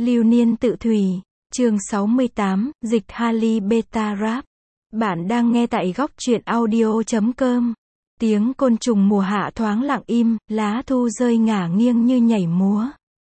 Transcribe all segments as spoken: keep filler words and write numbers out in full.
Lưu niên tự thủy, chương sáu mươi tám, dịch Harley Beta Rap. Bạn đang nghe tại góc truyện audio chấm com. Tiếng côn trùng mùa hạ thoáng lặng im, lá thu rơi ngả nghiêng như nhảy múa.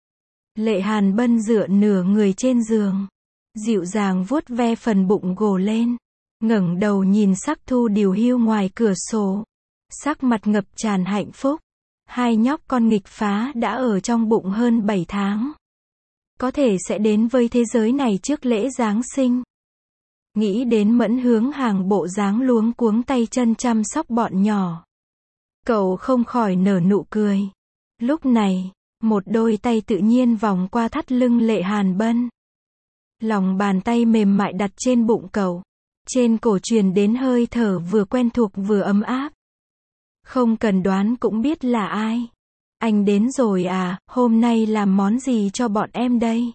Lệ Hàn Bân dựa nửa người trên giường, dịu dàng vuốt ve phần bụng gồ lên, ngẩng đầu nhìn sắc thu điều hiu ngoài cửa sổ, sắc mặt ngập tràn hạnh phúc. Hai nhóc con nghịch phá đã ở trong bụng hơn bảy tháng. Có thể sẽ đến với thế giới này trước lễ Giáng sinh. Nghĩ đến Mẫn Hướng Hàng bộ dáng luống cuống tay chân chăm sóc bọn nhỏ, cậu không khỏi nở nụ cười. Lúc này, một đôi tay tự nhiên vòng qua thắt lưng Lệ Hàn Bân. Lòng bàn tay mềm mại đặt trên bụng cậu. Trên cổ truyền đến hơi thở vừa quen thuộc vừa ấm áp. Không cần đoán cũng biết là ai. Anh đến rồi à, hôm nay làm món gì cho bọn em đây?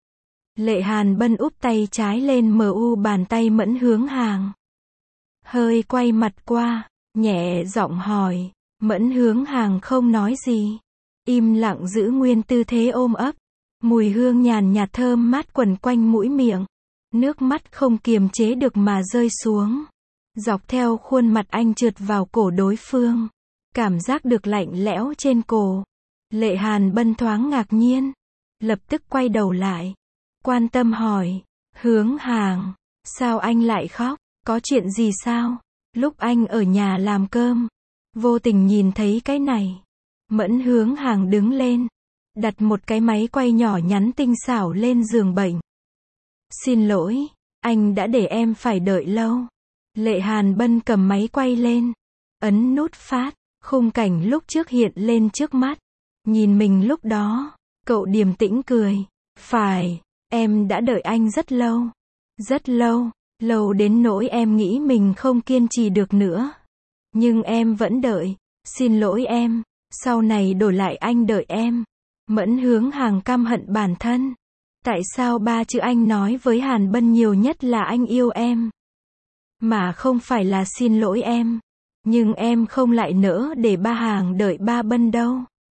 Lệ Hàn Bân úp tay trái lên mờ u bàn tay Mẫn Hướng Hàng. Hơi quay mặt qua, nhẹ giọng hỏi. Mẫn Hướng Hàng không nói gì. Im lặng giữ nguyên tư thế ôm ấp. Mùi hương nhàn nhạt thơm mát quẩn quanh mũi miệng. Nước mắt không kiềm chế được mà rơi xuống. Dọc theo khuôn mặt anh trượt vào cổ đối phương. Cảm giác được lạnh lẽo trên cổ. Lệ Hàn Bân thoáng ngạc nhiên. Lập tức quay đầu lại. Quan tâm hỏi. Hướng Hàng, sao anh lại khóc? Có chuyện gì sao? Lúc anh ở nhà làm cơm, vô tình nhìn thấy cái này. Mẫn Hướng Hàng đứng lên. Đặt một cái máy quay nhỏ nhắn tinh xảo lên giường bệnh. Xin lỗi, anh đã để em phải đợi lâu. Lệ Hàn Bân cầm máy quay lên. Ấn nút phát. Khung cảnh lúc trước hiện lên trước mắt. Nhìn mình lúc đó, cậu điềm tĩnh cười. Phải, em đã đợi anh rất lâu. Rất lâu, lâu đến nỗi em nghĩ mình không kiên trì được nữa. Nhưng em vẫn đợi. Xin lỗi em, sau này đổi lại anh đợi em. Mẫn Hướng Hàng căm hận bản thân. Tại sao ba chữ anh nói với Hàn Bân nhiều nhất là anh yêu em, mà không phải là xin lỗi em. Nhưng em không lại nỡ để ba Hàng đợi ba Bân đâu.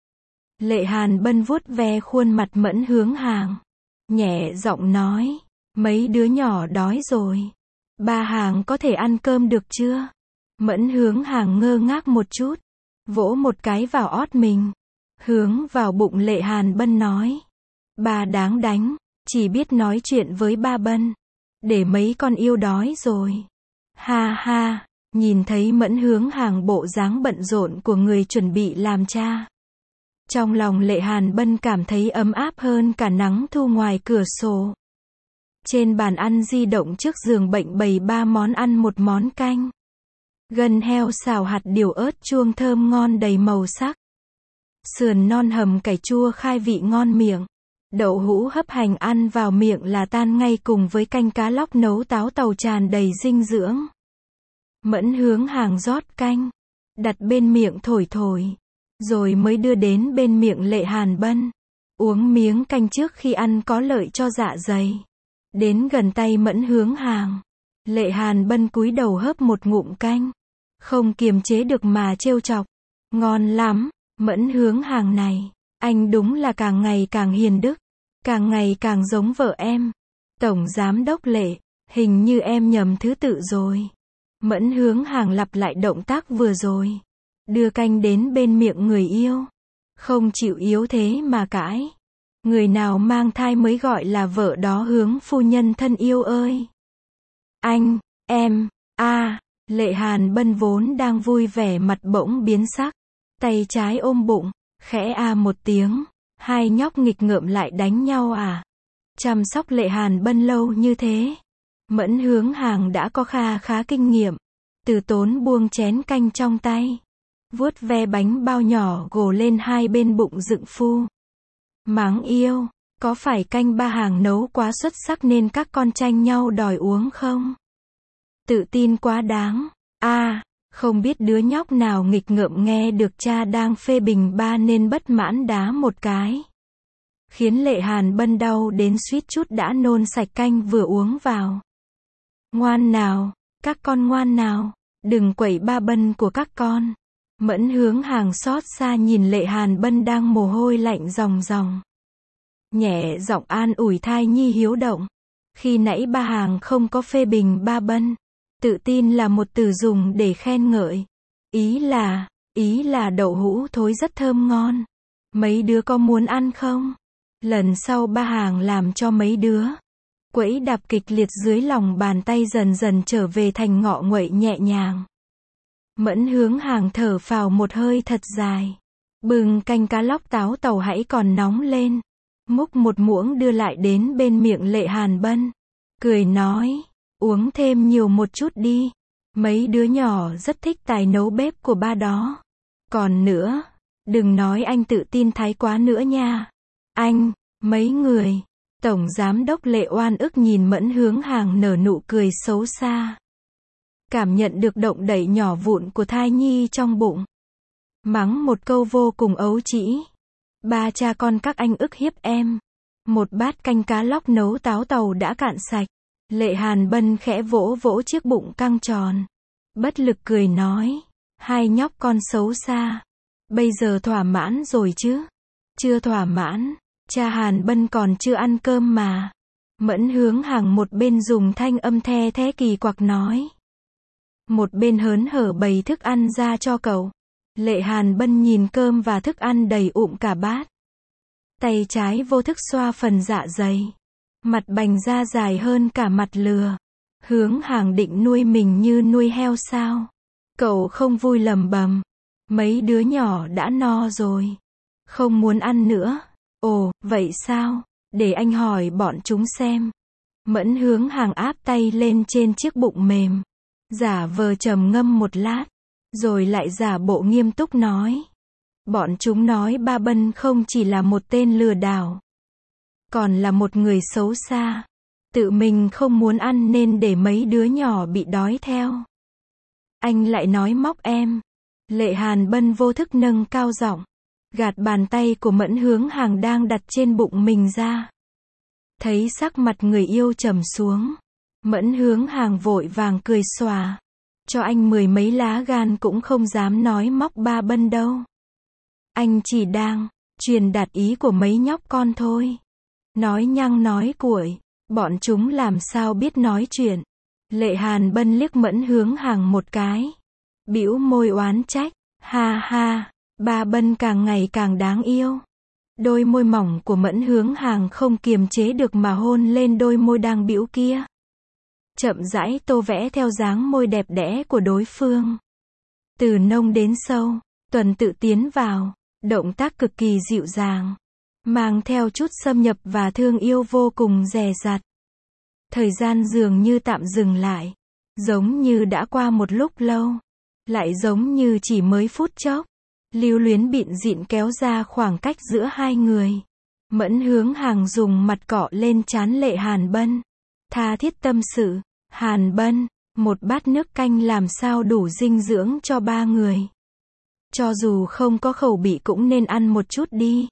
Lệ Hàn Bân vuốt ve khuôn mặt Mẫn Hướng Hàng. Nhẹ giọng nói. Mấy đứa nhỏ đói rồi. Ba Hàng có thể ăn cơm được chưa? Mẫn Hướng Hàng ngơ ngác một chút. Vỗ một cái vào ót mình. Hướng vào bụng Lệ Hàn Bân nói. Ba đáng đánh. Chỉ biết nói chuyện với ba Bân. Để mấy con yêu đói rồi. Ha ha. Nhìn thấy Mẫn Hướng Hàng bộ dáng bận rộn của người chuẩn bị làm cha. Trong lòng Lệ Hàn Bân cảm thấy ấm áp hơn cả nắng thu ngoài cửa sổ. Trên bàn ăn di động trước giường bệnh bày ba món ăn một món canh. Gân heo xào hạt điều ớt chuông thơm ngon đầy màu sắc. Sườn non hầm cải chua khai vị ngon miệng. Đậu hũ hấp hành ăn vào miệng là tan ngay cùng với canh cá lóc nấu táo tàu tràn đầy dinh dưỡng. Mẫn Hướng Hàng rót canh, đặt bên miệng thổi thổi, rồi mới đưa đến bên miệng Lệ Hàn Bân. Uống miếng canh trước khi ăn có lợi cho dạ dày. Đến gần tay Mẫn Hướng Hàng, Lệ Hàn Bân cúi đầu hớp một ngụm canh, không kiềm chế được mà trêu chọc. Ngon lắm, Mẫn Hướng Hàng này, anh đúng là càng ngày càng hiền đức, càng ngày càng giống vợ em. Tổng giám đốc Lệ, hình như em nhầm thứ tự rồi. Mẫn Hướng Hàng lặp lại động tác vừa rồi. Đưa canh đến bên miệng người yêu. Không chịu yếu thế mà cãi. Người nào mang thai mới gọi là vợ đó Hướng phu nhân thân yêu ơi. Anh, em, a Lệ Hàn Bân vốn đang vui vẻ mặt bỗng biến sắc. Tay trái ôm bụng, khẽ a một tiếng. Hai nhóc nghịch ngợm lại đánh nhau à? Chăm sóc Lệ Hàn Bân lâu như thế. Mẫn Hướng Hàng đã có kha khá kinh nghiệm. Từ tốn buông chén canh trong tay. Vuốt ve bánh bao nhỏ gồ lên hai bên bụng dựng phu. Máng yêu, có phải canh ba Hàng nấu quá xuất sắc nên các con tranh nhau đòi uống không? Tự tin quá đáng. A, không biết đứa nhóc nào nghịch ngợm nghe được cha đang phê bình ba nên bất mãn đá một cái. Khiến Lệ Hàn Bân đau đến suýt chút đã nôn sạch canh vừa uống vào. Ngoan nào, các con ngoan nào, đừng quậy ba Bân của các con. Mẫn Hướng Hàng xót xa nhìn Lệ Hàn Bân đang mồ hôi lạnh ròng ròng. nhẹ giọng an ủi thai nhi hiếu động. Khi nãy ba hàng không có phê bình ba Bân. Tự tin là một từ dùng để khen ngợi. Ý là, ý là đậu hũ thối rất thơm ngon. Mấy đứa có muốn ăn không? Lần sau ba hàng làm cho mấy đứa. Quẫy đạp kịch liệt dưới lòng bàn tay dần dần trở về thành ngọ nguậy nhẹ nhàng. Mẫn Hướng Hàng thở phào một hơi thật dài. Bưng canh cá lóc táo tàu hãy còn nóng lên. Múc một muỗng đưa lại đến bên miệng Lệ Hàn Bân. Cười nói, uống thêm nhiều một chút đi. Mấy đứa nhỏ rất thích tài nấu bếp của ba đó. Còn nữa, đừng nói anh tự tin thái quá nữa nha. Anh, mấy người. Tổng Giám đốc Lệ oan ức nhìn Mẫn Hướng Hàng nở nụ cười xấu xa. Cảm nhận được động đẩy nhỏ vụn của thai nhi trong bụng. Mắng một câu vô cùng ấu trĩ. Ba cha con các anh ức hiếp em. Một bát canh cá lóc nấu táo tàu đã cạn sạch. Lệ Hàn Bân khẽ vỗ vỗ chiếc bụng căng tròn. Bất lực cười nói. Hai nhóc con xấu xa. Bây giờ thỏa mãn rồi chứ? Chưa thỏa mãn. Cha Hàn Bân còn chưa ăn cơm mà. Mẫn Hướng Hàng một bên dùng thanh âm the thé kỳ quặc nói. Một bên hớn hở bày thức ăn ra cho cậu. Lệ Hàn Bân nhìn cơm và thức ăn đầy ụm cả bát. Tay trái vô thức xoa phần dạ dày. Mặt bành ra dài hơn cả mặt lừa. Hướng Hàng định nuôi mình như nuôi heo sao? Cậu không vui lầm bầm. Mấy đứa nhỏ đã no rồi. Không muốn ăn nữa. Ồ, vậy sao? Để anh hỏi bọn chúng xem. Mẫn Hướng Hàng áp tay lên trên chiếc bụng mềm. Giả vờ trầm ngâm một lát. Rồi lại giả bộ nghiêm túc nói. Bọn chúng nói ba Bân không chỉ là một tên lừa đảo. Còn là một người xấu xa. Tự mình không muốn ăn nên để mấy đứa nhỏ bị đói theo. Anh lại nói móc em. Lệ Hàn Bân vô thức nâng cao giọng. Gạt bàn tay của Mẫn Hướng Hàng đang đặt trên bụng mình ra. Thấy sắc mặt người yêu trầm xuống. Mẫn Hướng Hàng vội vàng cười xòa. Cho anh mười mấy lá gan cũng không dám nói móc ba Bân đâu. Anh chỉ đang truyền đạt ý của mấy nhóc con thôi. Nói nhăng nói cuội. Bọn chúng làm sao biết nói chuyện. Lệ Hàn Bân liếc Mẫn Hướng Hàng một cái. Bĩu môi oán trách. Ha ha. Ba Bân càng ngày càng đáng yêu. Đôi môi mỏng của Mẫn Hướng Hàng không kiềm chế được mà hôn lên đôi môi đang bĩu kia. Chậm rãi tô vẽ theo dáng môi đẹp đẽ của đối phương. Từ nông đến sâu, Tuần tự tiến vào, động tác cực kỳ dịu dàng, mang theo chút xâm nhập và thương yêu vô cùng dè dặt. Thời gian dường như tạm dừng lại, giống như đã qua một lúc lâu, lại giống như chỉ mới phút chốc. Lưu luyến bịn dịn kéo ra khoảng cách giữa hai người. Mẫn Hướng Hàng dùng mặt cọ lên trán Lệ Hàn Bân. Tha thiết tâm sự. Hàn Bân, một bát nước canh làm sao đủ dinh dưỡng cho ba người. Cho dù không có khẩu vị cũng nên ăn một chút đi.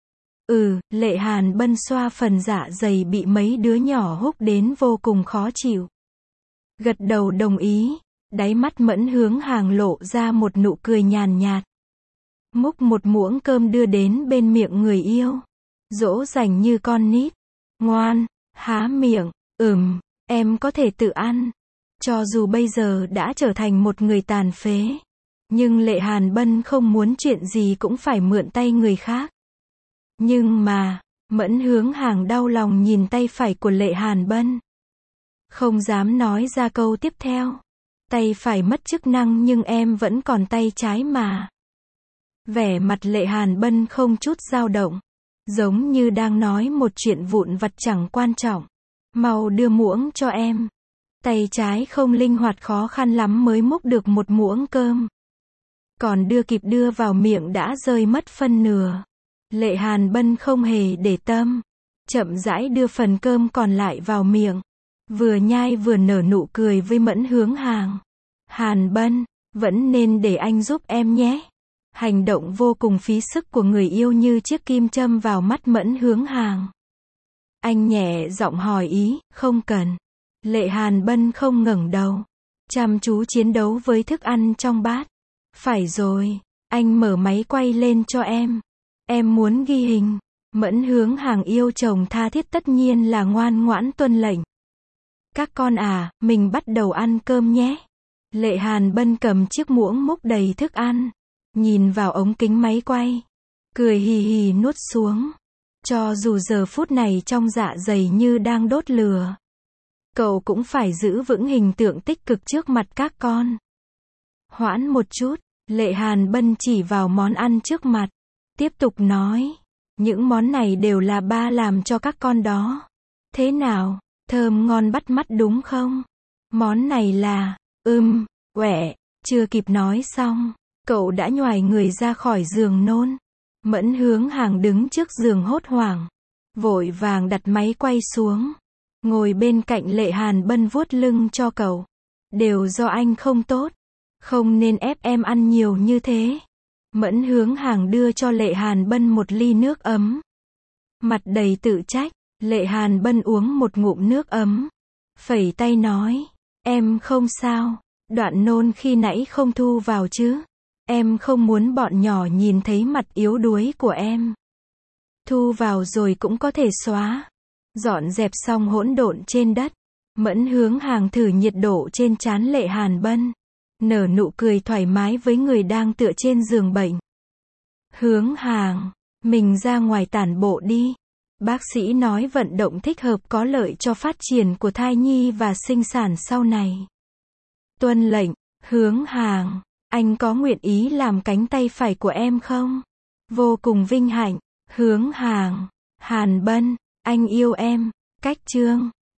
Ừ, Lệ Hàn Bân xoa phần dạ dày bị mấy đứa nhỏ húc đến vô cùng khó chịu. Gật đầu đồng ý, đáy mắt Mẫn Hướng Hàng lộ ra một nụ cười nhàn nhạt. Múc một muỗng cơm đưa đến bên miệng người yêu. Dỗ dành như con nít. Ngoan, há miệng, ừm, em có thể tự ăn. Cho dù bây giờ đã trở thành một người tàn phế. Nhưng Lệ Hàn Bân không muốn chuyện gì cũng phải mượn tay người khác. Nhưng mà, Mẫn Hướng Hàng đau lòng nhìn tay phải của Lệ Hàn Bân. Không dám nói ra câu tiếp theo. Tay phải mất chức năng nhưng em vẫn còn tay trái mà. Vẻ mặt Lệ Hàn Bân không chút dao động. Giống như đang nói một chuyện vụn vặt chẳng quan trọng. Mau đưa muỗng cho em. Tay trái không linh hoạt khó khăn lắm mới múc được một muỗng cơm. Còn đưa kịp đưa vào miệng đã rơi mất phân nửa. Lệ Hàn Bân không hề để tâm. Chậm rãi đưa phần cơm còn lại vào miệng. Vừa nhai vừa nở nụ cười với Mẫn Hướng Hàng. Hàn Bân, vẫn nên để anh giúp em nhé. Hành động vô cùng phí sức của người yêu như chiếc kim châm vào mắt Mẫn Hướng Hàng. Anh nhẹ giọng hỏi ý, không cần. Lệ Hàn Bân không ngẩng đầu. Chăm chú chiến đấu với thức ăn trong bát. Phải rồi, anh mở máy quay lên cho em. Em muốn ghi hình. Mẫn Hướng Hàng yêu chồng tha thiết tất nhiên là ngoan ngoãn tuân lệnh. Các con à, mình bắt đầu ăn cơm nhé. Lệ Hàn Bân cầm chiếc muỗng múc đầy thức ăn, nhìn vào ống kính máy quay, cười hì hì nuốt xuống. Cho dù giờ phút này trong dạ dày như đang đốt lửa, cậu cũng phải giữ vững hình tượng tích cực trước mặt các con. Hoãn một chút, Lệ Hàn Bân chỉ vào món ăn trước mặt, tiếp tục nói, những món này đều là ba làm cho các con đó. Thế nào, thơm ngon bắt mắt đúng không? Món này là, ừm, quẹ, chưa kịp nói xong, cậu đã nhoài người ra khỏi giường nôn. Mẫn Hướng Hàng đứng trước giường hốt hoảng, vội vàng đặt máy quay xuống, ngồi bên cạnh Lệ Hàn Bân vuốt lưng cho cậu. Đều do anh không tốt, không nên ép em ăn nhiều như thế. Mẫn Hướng Hàng đưa cho Lệ Hàn Bân một ly nước ấm. Mặt đầy tự trách, Lệ Hàn Bân uống một ngụm nước ấm, phẩy tay nói, em không sao, đoạn nôn khi nãy không thu vào chứ. Em không muốn bọn nhỏ nhìn thấy mặt yếu đuối của em. Thu vào rồi cũng có thể xóa. Dọn dẹp xong hỗn độn trên đất, Mẫn Hướng Hàng thử nhiệt độ trên trán Lệ Hàn Bân, nở nụ cười thoải mái với người đang tựa trên giường bệnh. Hướng Hàng, mình ra ngoài tản bộ đi. Bác sĩ nói vận động thích hợp có lợi cho phát triển của thai nhi và sinh sản sau này. Tuân lệnh, Hướng Hàng. Anh có nguyện ý làm cánh tay phải của em không? Vô cùng vinh hạnh. Hướng Hàng. Hàn Bân, anh yêu em. Cách chương